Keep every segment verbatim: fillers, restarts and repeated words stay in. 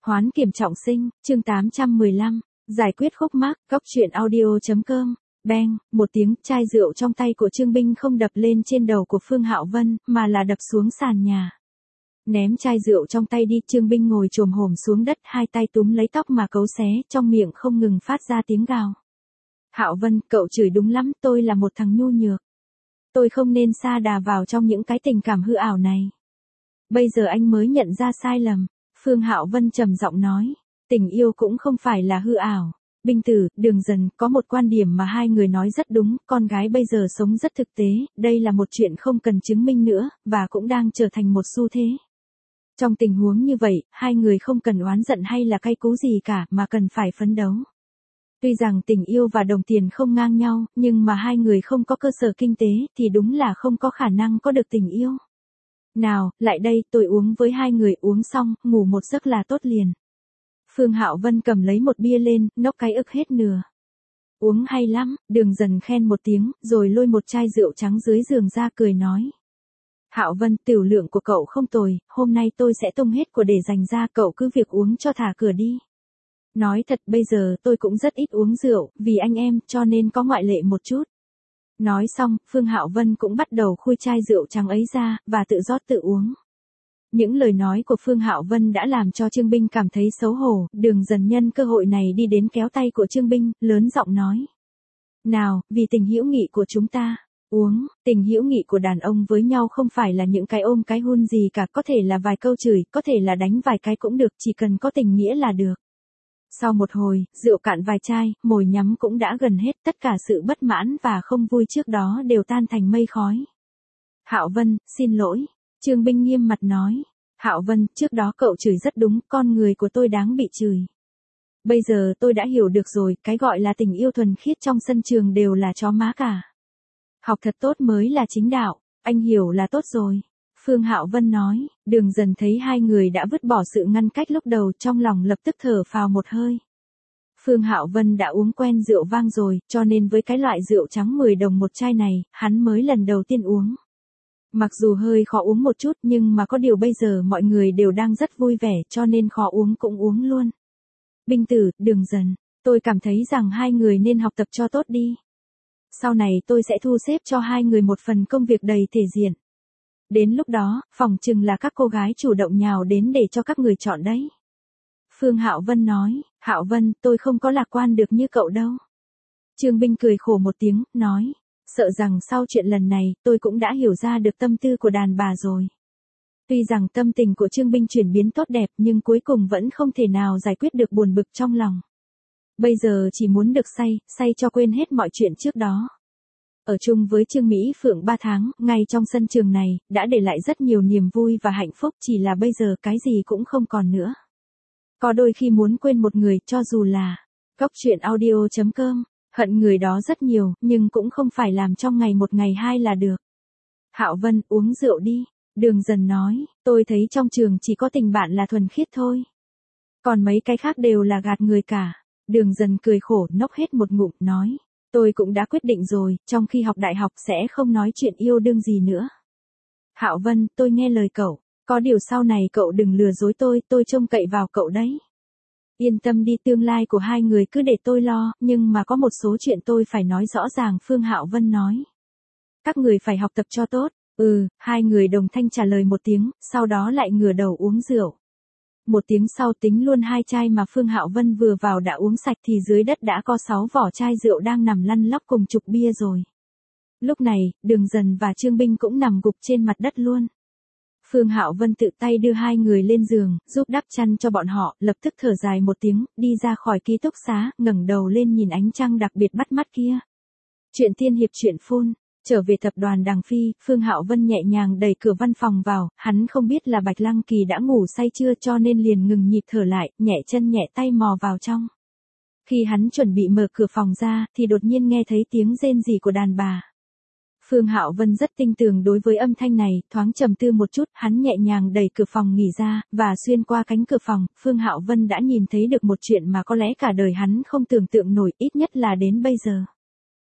Hoán kiểm trọng sinh, chương tám trăm mười lăm, giải quyết khúc mắc, góc truyện audio.com. Beng, một tiếng, chai rượu trong tay của Trương Binh không đập lên trên đầu của Phương Hạo Vân, mà là đập xuống sàn nhà. Ném chai rượu trong tay đi, Trương Binh ngồi chồm hổm xuống đất, hai tay túm lấy tóc mà cấu xé, trong miệng không ngừng phát ra tiếng gào. Hạo Vân, cậu chửi đúng lắm, tôi là một thằng nhu nhược. Tôi không nên sa đà vào trong những cái tình cảm hư ảo này. Bây giờ anh mới nhận ra sai lầm. Phương Hạo Vân trầm giọng nói, tình yêu cũng không phải là hư ảo. Binh Tử, Đường Dần, có một quan điểm mà hai người nói rất đúng, con gái bây giờ sống rất thực tế, đây là một chuyện không cần chứng minh nữa, và cũng đang trở thành một xu thế. Trong tình huống như vậy, hai người không cần oán giận hay là cay cú gì cả, mà cần phải phấn đấu. Tuy rằng tình yêu và đồng tiền không ngang nhau, nhưng mà hai người không có cơ sở kinh tế, thì đúng là không có khả năng có được tình yêu. Nào, lại đây, tôi uống với hai người, uống xong, ngủ một giấc là tốt liền. Phương Hạo Vân cầm lấy một bia lên, nốc cái ức hết nửa. Uống hay lắm, Đường Dần khen một tiếng, rồi lôi một chai rượu trắng dưới giường ra cười nói. Hạo Vân, tiểu lượng của cậu không tồi, hôm nay tôi sẽ tung hết của để dành ra, cậu cứ việc uống cho thả cửa đi. Nói thật, bây giờ tôi cũng rất ít uống rượu, vì anh em, cho nên có ngoại lệ một chút. Nói xong, Phương Hạo Vân cũng bắt đầu khui chai rượu trắng ấy ra, và tự rót tự uống. Những lời nói của Phương Hạo Vân đã làm cho Trương Binh cảm thấy xấu hổ, Đường Dần nhân cơ hội này đi đến kéo tay của Trương Binh, lớn giọng nói. Nào, vì tình hữu nghị của chúng ta, uống, tình hữu nghị của đàn ông với nhau không phải là những cái ôm cái hun gì cả, có thể là vài câu chửi, có thể là đánh vài cái cũng được, chỉ cần có tình nghĩa là được. Sau một hồi, rượu cạn vài chai, mồi nhắm cũng đã gần hết, tất cả sự bất mãn và không vui trước đó đều tan thành mây khói. Hạo Vân, xin lỗi. Trương Binh nghiêm mặt nói. Hạo Vân, trước đó cậu chửi rất đúng, con người của tôi đáng bị chửi. Bây giờ tôi đã hiểu được rồi, cái gọi là tình yêu thuần khiết trong sân trường đều là chó má cả. Học thật tốt mới là chính đạo, anh hiểu là tốt rồi. Phương Hạo Vân nói, Đường Dần thấy hai người đã vứt bỏ sự ngăn cách lúc đầu, trong lòng lập tức thở phào một hơi. Phương Hạo Vân đã uống quen rượu vang rồi, cho nên với cái loại rượu trắng mười đồng một chai này, hắn mới lần đầu tiên uống. Mặc dù hơi khó uống một chút, nhưng mà có điều bây giờ mọi người đều đang rất vui vẻ, cho nên khó uống cũng uống luôn. Binh Tử, Đường Dần, tôi cảm thấy rằng hai người nên học tập cho tốt đi. Sau này tôi sẽ thu xếp cho hai người một phần công việc đầy thể diện. Đến lúc đó, phỏng chừng là các cô gái chủ động nhào đến để cho các người chọn đấy. Phương Hạo Vân nói, Hạo Vân, tôi không có lạc quan được như cậu đâu. Trương Binh cười khổ một tiếng, nói, sợ rằng sau chuyện lần này, tôi cũng đã hiểu ra được tâm tư của đàn bà rồi. Tuy rằng tâm tình của Trương Binh chuyển biến tốt đẹp, nhưng cuối cùng vẫn không thể nào giải quyết được buồn bực trong lòng. Bây giờ chỉ muốn được say, say cho quên hết mọi chuyện trước đó. Ở chung với Trương Mỹ Phượng ba tháng, ngay trong sân trường này, đã để lại rất nhiều niềm vui và hạnh phúc, chỉ là bây giờ cái gì cũng không còn nữa. Có đôi khi muốn quên một người, cho dù là góc truyện audio.com, hận người đó rất nhiều, nhưng cũng không phải làm trong ngày một ngày hai là được. Hạo Vân, uống rượu đi. Đường Dần nói, tôi thấy trong trường chỉ có tình bạn là thuần khiết thôi. Còn mấy cái khác đều là gạt người cả. Đường Dần cười khổ, nốc hết một ngụm, nói. Tôi cũng đã quyết định rồi, trong khi học đại học sẽ không nói chuyện yêu đương gì nữa. Hạo Vân, tôi nghe lời cậu, có điều sau này cậu đừng lừa dối tôi, tôi trông cậy vào cậu đấy. Yên tâm đi, tương lai của hai người cứ để tôi lo, nhưng mà có một số chuyện tôi phải nói rõ ràng, Phương Hạo Vân nói. Các người phải học tập cho tốt. Ừ, hai người đồng thanh trả lời một tiếng, sau đó lại ngửa đầu uống rượu. Một tiếng sau tính luôn hai chai mà Phương Hạo Vân vừa vào đã uống sạch thì dưới đất đã có sáu vỏ chai rượu đang nằm lăn lóc cùng chục bia rồi. Lúc này, Đường Dần và Trương Binh cũng nằm gục trên mặt đất luôn. Phương Hạo Vân tự tay đưa hai người lên giường, giúp đắp chăn cho bọn họ, lập tức thở dài một tiếng, đi ra khỏi ký túc xá, ngẩng đầu lên nhìn ánh trăng đặc biệt bắt mắt kia. Chuyện tiên hiệp chuyện phun. Trở về tập đoàn Đằng Phi, Phương Hạo Vân nhẹ nhàng đẩy cửa văn phòng vào, hắn không biết là Bạch Lăng Kỳ đã ngủ say chưa cho nên liền ngừng nhịp thở lại, nhẹ chân nhẹ tay mò vào trong. Khi hắn chuẩn bị mở cửa phòng ra, thì đột nhiên nghe thấy tiếng rên rỉ của đàn bà. Phương Hạo Vân rất tinh tường đối với âm thanh này, thoáng trầm tư một chút, hắn nhẹ nhàng đẩy cửa phòng nghỉ ra, và xuyên qua cánh cửa phòng, Phương Hạo Vân đã nhìn thấy được một chuyện mà có lẽ cả đời hắn không tưởng tượng nổi, ít nhất là đến bây giờ.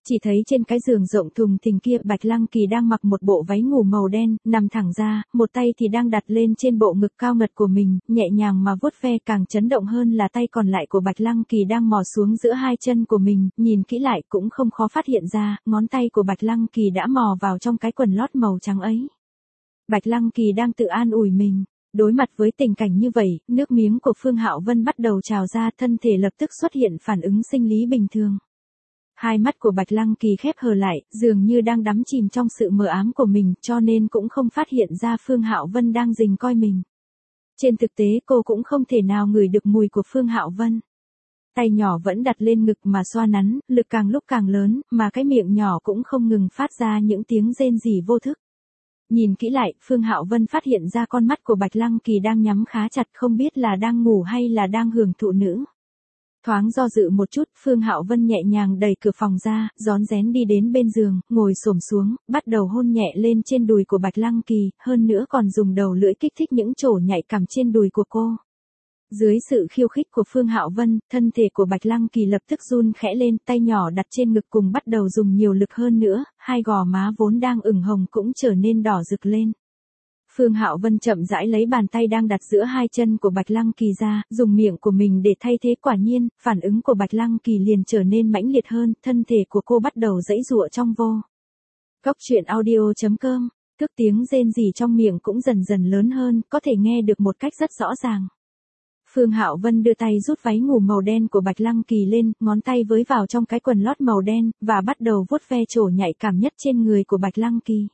Chỉ thấy trên cái giường rộng thùng thình kia Bạch Lăng Kỳ đang mặc một bộ váy ngủ màu đen, nằm thẳng ra, một tay thì đang đặt lên trên bộ ngực cao ngật của mình, nhẹ nhàng mà vuốt ve. Càng chấn động hơn là tay còn lại của Bạch Lăng Kỳ đang mò xuống giữa hai chân của mình, nhìn kỹ lại cũng không khó phát hiện ra, ngón tay của Bạch Lăng Kỳ đã mò vào trong cái quần lót màu trắng ấy. Bạch Lăng Kỳ đang tự an ủi mình. Đối mặt với tình cảnh như vậy, nước miếng của Phương Hạo Vân bắt đầu trào ra, thân thể lập tức xuất hiện phản ứng sinh lý bình thường. Hai mắt của Bạch Lăng Kỳ khép hờ lại, dường như đang đắm chìm trong sự mờ ám của mình, cho nên cũng không phát hiện ra Phương Hạo Vân đang rình coi mình. Trên thực tế cô cũng không thể nào ngửi được mùi của Phương Hạo Vân. Tay nhỏ vẫn đặt lên ngực mà xoa nắn, lực càng lúc càng lớn, mà cái miệng nhỏ cũng không ngừng phát ra những tiếng rên rỉ vô thức. Nhìn kỹ lại, Phương Hạo Vân phát hiện ra con mắt của Bạch Lăng Kỳ đang nhắm khá chặt, không biết là đang ngủ hay là đang hưởng thụ nữa. Thoáng do dự một chút, Phương Hạo Vân nhẹ nhàng đẩy cửa phòng ra, rón rén đi đến bên giường, ngồi xổm xuống, bắt đầu hôn nhẹ lên trên đùi của Bạch Lăng Kỳ, hơn nữa còn dùng đầu lưỡi kích thích những chỗ nhạy cảm trên đùi của cô. Dưới sự khiêu khích của Phương Hạo Vân, thân thể của Bạch Lăng Kỳ lập tức run khẽ lên, tay nhỏ đặt trên ngực cùng bắt đầu dùng nhiều lực hơn nữa, hai gò má vốn đang ửng hồng cũng trở nên đỏ rực lên. Phương Hạo Vân chậm rãi lấy bàn tay đang đặt giữa hai chân của Bạch Lăng Kỳ ra, dùng miệng của mình để thay thế. Quả nhiên, phản ứng của Bạch Lăng Kỳ liền trở nên mãnh liệt hơn, thân thể của cô bắt đầu giãy giụa trong vô. Cốc truyện audio chấm com, thức tiếng rên rỉ trong miệng cũng dần dần lớn hơn, có thể nghe được một cách rất rõ ràng. Phương Hạo Vân đưa tay rút váy ngủ màu đen của Bạch Lăng Kỳ lên, ngón tay với vào trong cái quần lót màu đen, và bắt đầu vuốt ve chỗ nhạy cảm nhất trên người của Bạch Lăng Kỳ.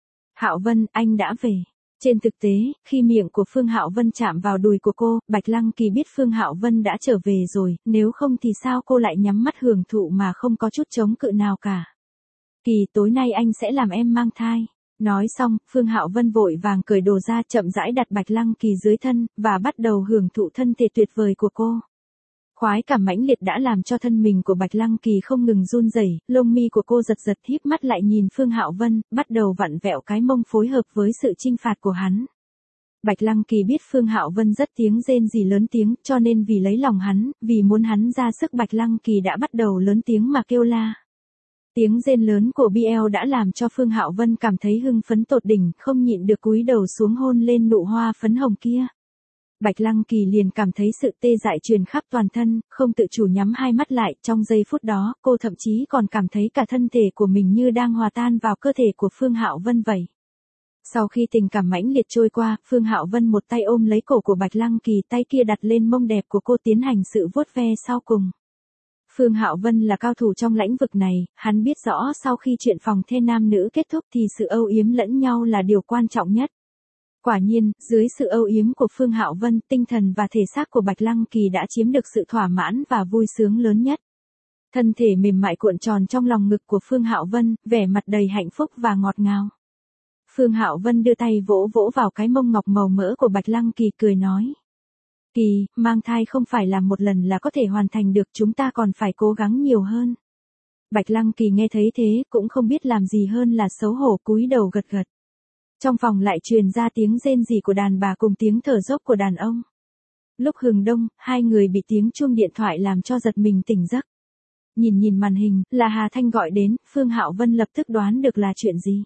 Hạo Vân, anh đã về. Trên thực tế, khi miệng của Phương Hạo Vân chạm vào đùi của cô, Bạch Lăng Kỳ biết Phương Hạo Vân đã trở về rồi, nếu không thì sao cô lại nhắm mắt hưởng thụ mà không có chút chống cự nào cả. Kỳ, tối nay anh sẽ làm em mang thai. Nói xong, Phương Hạo Vân vội vàng cởi đồ ra, chậm rãi đặt Bạch Lăng Kỳ dưới thân, và bắt đầu hưởng thụ thân thể tuyệt vời của cô. Khoái cảm mãnh liệt đã làm cho thân mình của Bạch Lăng Kỳ không ngừng run rẩy, lông mi của cô giật giật, híp mắt lại nhìn Phương Hạo Vân, bắt đầu vặn vẹo cái mông phối hợp với sự chinh phạt của hắn. Bạch Lăng Kỳ biết Phương Hạo Vân rất tiếng rên rỉ lớn tiếng, cho nên vì lấy lòng hắn, vì muốn hắn ra sức, Bạch Lăng Kỳ đã bắt đầu lớn tiếng mà kêu la. Tiếng rên lớn của bê lờ đã làm cho Phương Hạo Vân cảm thấy hưng phấn tột đỉnh, không nhịn được cúi đầu xuống hôn lên nụ hoa phấn hồng kia. Bạch Lăng Kỳ liền cảm thấy sự tê dại truyền khắp toàn thân, không tự chủ nhắm hai mắt lại, trong giây phút đó, cô thậm chí còn cảm thấy cả thân thể của mình như đang hòa tan vào cơ thể của Phương Hạo Vân vậy. Sau khi tình cảm mãnh liệt trôi qua, Phương Hạo Vân một tay ôm lấy cổ của Bạch Lăng Kỳ, tay kia đặt lên mông đẹp của cô tiến hành sự vuốt ve sau cùng. Phương Hạo Vân là cao thủ trong lĩnh vực này, hắn biết rõ sau khi chuyện phòng the nam nữ kết thúc thì sự âu yếm lẫn nhau là điều quan trọng nhất. Quả nhiên, dưới sự âu yếm của Phương Hạo Vân, tinh thần và thể xác của Bạch Lăng Kỳ đã chiếm được sự thỏa mãn và vui sướng lớn nhất. Thân thể mềm mại cuộn tròn trong lòng ngực của Phương Hạo Vân, vẻ mặt đầy hạnh phúc và ngọt ngào. Phương Hạo Vân đưa tay vỗ vỗ vào cái mông ngọc màu mỡ của Bạch Lăng Kỳ, cười nói. Kỳ, mang thai không phải là một lần là có thể hoàn thành được, chúng ta còn phải cố gắng nhiều hơn. Bạch Lăng Kỳ nghe thấy thế, cũng không biết làm gì hơn là xấu hổ cúi đầu gật gật. Trong phòng lại truyền ra tiếng rên rỉ của đàn bà cùng tiếng thở dốc của đàn ông. Lúc hừng đông, hai người bị tiếng chuông điện thoại làm cho giật mình tỉnh giấc. Nhìn nhìn màn hình, là Hà Thanh gọi đến, Phương Hạo Vân lập tức đoán được là chuyện gì.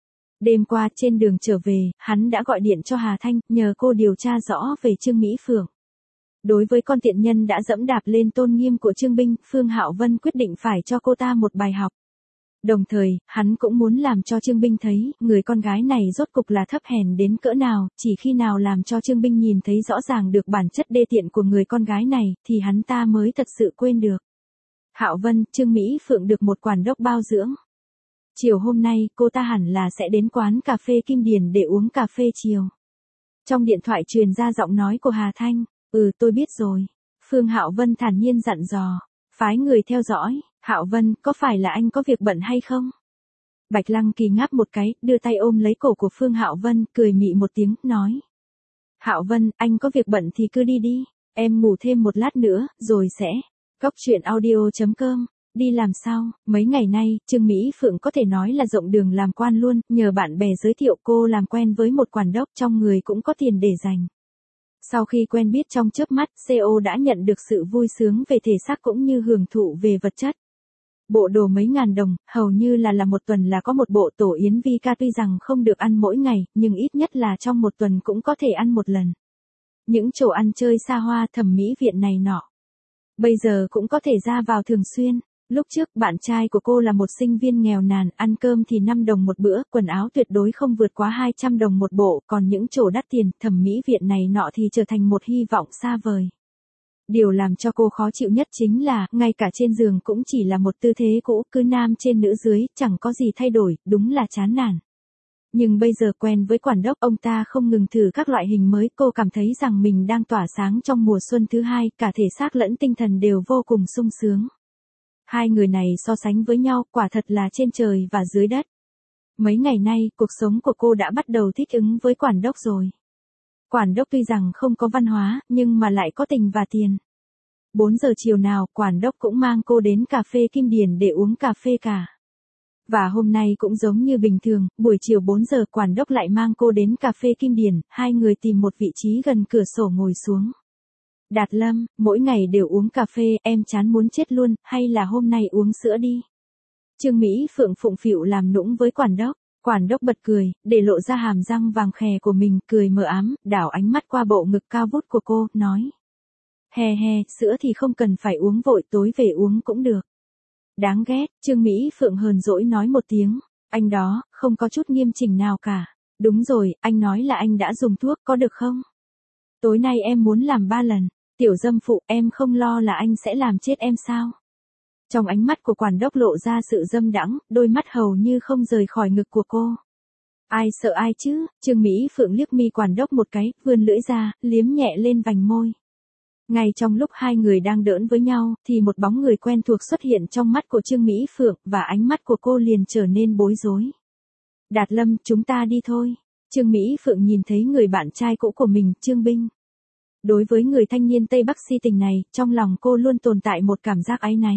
Đêm qua trên đường trở về, hắn đã gọi điện cho Hà Thanh, nhờ cô điều tra rõ về Trương Mỹ Phượng. Đối với con tiện nhân đã dẫm đạp lên tôn nghiêm của Trương Binh, Phương Hạo Vân quyết định phải cho cô ta một bài học. Đồng thời, hắn cũng muốn làm cho Trương Binh thấy, người con gái này rốt cục là thấp hèn đến cỡ nào, chỉ khi nào làm cho Trương Binh nhìn thấy rõ ràng được bản chất đê tiện của người con gái này, thì hắn ta mới thật sự quên được. Hạo Vân, Trương Mỹ Phượng được một quản đốc bao dưỡng. Chiều hôm nay, cô ta hẳn là sẽ đến quán cà phê Kim Điền để uống cà phê chiều. Trong điện thoại truyền ra giọng nói của Hà Thanh, ừ tôi biết rồi. Phương Hạo Vân thản nhiên dặn dò, phái người theo dõi. Hạo Vân, có phải là anh có việc bận hay không? Bạch Lăng Kỳ ngáp một cái, đưa tay ôm lấy cổ của Phương Hạo Vân, cười mị một tiếng, nói. Hạo Vân, anh có việc bận thì cứ đi đi, em ngủ thêm một lát nữa, rồi sẽ. Cốc truyện audio chấm com, đi làm sao? Mấy ngày nay, Trương Mỹ Phượng có thể nói là rộng đường làm quan luôn, nhờ bạn bè giới thiệu cô làm quen với một quản đốc trong người cũng có tiền để dành. Sau khi quen biết trong chớp mắt, xê ô đã nhận được sự vui sướng về thể xác cũng như hưởng thụ về vật chất. Bộ đồ mấy ngàn đồng, hầu như là là một tuần là có một bộ tổ yến vi ca, tuy rằng không được ăn mỗi ngày, nhưng ít nhất là trong một tuần cũng có thể ăn một lần. Những chỗ ăn chơi xa hoa thẩm mỹ viện này nọ. Bây giờ cũng có thể ra vào thường xuyên. Lúc trước bạn trai của cô là một sinh viên nghèo nàn, ăn cơm thì năm đồng một bữa, quần áo tuyệt đối không vượt quá hai trăm đồng một bộ, còn những chỗ đắt tiền, thẩm mỹ viện này nọ thì trở thành một hy vọng xa vời. Điều làm cho cô khó chịu nhất chính là, ngay cả trên giường cũng chỉ là một tư thế cũ, cứ nam trên nữ dưới, chẳng có gì thay đổi, đúng là chán nản. Nhưng bây giờ quen với quản đốc, ông ta không ngừng thử các loại hình mới, cô cảm thấy rằng mình đang tỏa sáng trong mùa xuân thứ hai, cả thể xác lẫn tinh thần đều vô cùng sung sướng. Hai người này so sánh với nhau, quả thật là trên trời và dưới đất. Mấy ngày nay, cuộc sống của cô đã bắt đầu thích ứng với quản đốc rồi. Quản đốc tuy rằng không có văn hóa, nhưng mà lại có tình và tiền. bốn giờ chiều nào, quản đốc cũng mang cô đến cà phê Kim Điền để uống cà phê cả. Và hôm nay cũng giống như bình thường, buổi chiều bốn giờ quản đốc lại mang cô đến cà phê Kim Điền, hai người tìm một vị trí gần cửa sổ ngồi xuống. Đạt Lâm, mỗi ngày đều uống cà phê, em chán muốn chết luôn, hay là hôm nay uống sữa đi. Trương Mỹ Phượng phụng phịu làm nũng với quản đốc. Quản đốc bật cười, để lộ ra hàm răng vàng khè của mình, cười mờ ám, đảo ánh mắt qua bộ ngực cao vút của cô, nói. Hè hè, sữa thì không cần phải uống vội, tối về uống cũng được. Đáng ghét, Trương Mỹ Phượng hờn dỗi nói một tiếng, anh đó, không có chút nghiêm chỉnh nào cả. Đúng rồi, anh nói là anh đã dùng thuốc, có được không? Tối nay em muốn làm ba lần, tiểu dâm phụ, em không lo là anh sẽ làm chết em sao? Trong ánh mắt của quản đốc lộ ra sự dâm đãng, đôi mắt hầu như không rời khỏi ngực của cô. Ai sợ ai chứ, Trương Mỹ Phượng liếc mi quản đốc một cái, vươn lưỡi ra, liếm nhẹ lên vành môi. Ngay trong lúc hai người đang đỡn với nhau, thì một bóng người quen thuộc xuất hiện trong mắt của Trương Mỹ Phượng, và ánh mắt của cô liền trở nên bối rối. Đạt Lâm, chúng ta đi thôi. Trương Mỹ Phượng nhìn thấy người bạn trai cũ của mình, Trương Binh. Đối với người thanh niên Tây Bắc si tình này, trong lòng cô luôn tồn tại một cảm giác áy náy.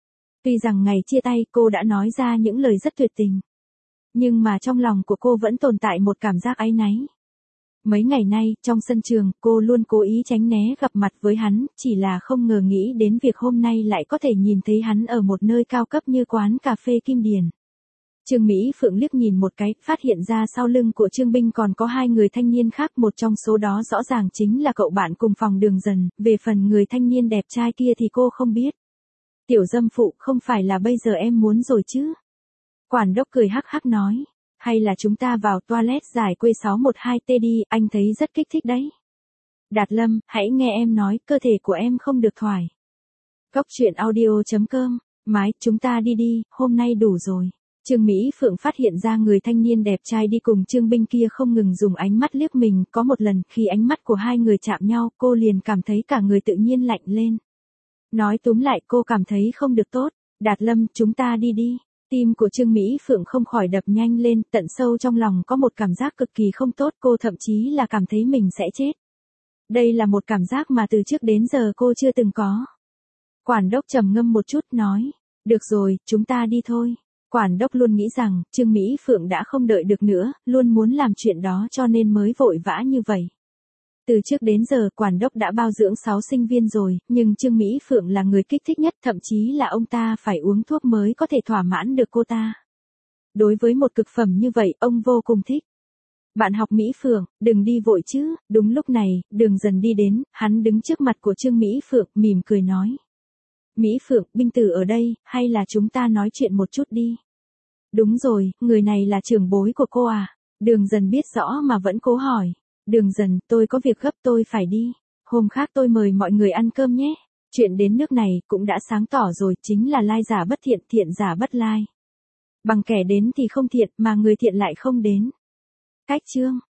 Tuy rằng ngày chia tay cô đã nói ra những lời rất tuyệt tình. Nhưng mà trong lòng của cô vẫn tồn tại một cảm giác áy náy. Mấy ngày nay, trong sân trường, cô luôn cố ý tránh né gặp mặt với hắn, chỉ là không ngờ nghĩ đến việc hôm nay lại có thể nhìn thấy hắn ở một nơi cao cấp như quán cà phê Kim Điền. Trương Mỹ Phượng liếc nhìn một cái, phát hiện ra sau lưng của Trương Binh còn có hai người thanh niên khác, một trong số đó rõ ràng chính là cậu bạn cùng phòng Đường Dần, về phần người thanh niên đẹp trai kia thì cô không biết. Tiểu dâm phụ, không phải là bây giờ em muốn rồi chứ? Quản đốc cười hắc hắc nói, hay là chúng ta vào toilet giải khuây sáu một hai T đi, anh thấy rất kích thích đấy. Đạt Lâm, hãy nghe em nói, cơ thể của em không được thoải. Cóc truyện audio chấm com, mái, chúng ta đi đi, hôm nay đủ rồi. Trương Mỹ Phượng phát hiện ra người thanh niên đẹp trai đi cùng Trương Binh kia không ngừng dùng ánh mắt liếc mình, có một lần khi ánh mắt của hai người chạm nhau, cô liền cảm thấy cả người tự nhiên lạnh lên. Nói túm lại, cô cảm thấy không được tốt. Đạt Lâm, chúng ta đi đi. Tim của Trương Mỹ Phượng không khỏi đập nhanh lên, tận sâu trong lòng có một cảm giác cực kỳ không tốt, cô thậm chí là cảm thấy mình sẽ chết. Đây là một cảm giác mà từ trước đến giờ cô chưa từng có. Quản đốc trầm ngâm một chút nói, được rồi, chúng ta đi thôi. Quản đốc luôn nghĩ rằng, Trương Mỹ Phượng đã không đợi được nữa, luôn muốn làm chuyện đó cho nên mới vội vã như vậy. Từ trước đến giờ, quản đốc đã bao dưỡng sáu sinh viên rồi, nhưng Trương Mỹ Phượng là người kích thích nhất, thậm chí là ông ta phải uống thuốc mới có thể thỏa mãn được cô ta. Đối với một cực phẩm như vậy, ông vô cùng thích. Bạn học Mỹ Phượng, đừng đi vội chứ. Đúng lúc này, Đường Dần đi đến, hắn đứng trước mặt của Trương Mỹ Phượng, mỉm cười nói. Mỹ Phượng, Binh Tử ở đây, hay là chúng ta nói chuyện một chút đi? Đúng rồi, người này là trưởng bối của cô à? Đường Dần biết rõ mà vẫn cố hỏi. Đường Dần, tôi có việc gấp, tôi phải đi. Hôm khác tôi mời mọi người ăn cơm nhé. Chuyện đến nước này cũng đã sáng tỏ rồi, chính là lai giả bất thiện, thiện giả bất lai. Bằng kẻ đến thì không thiện, mà người thiện lại không đến. Cách chương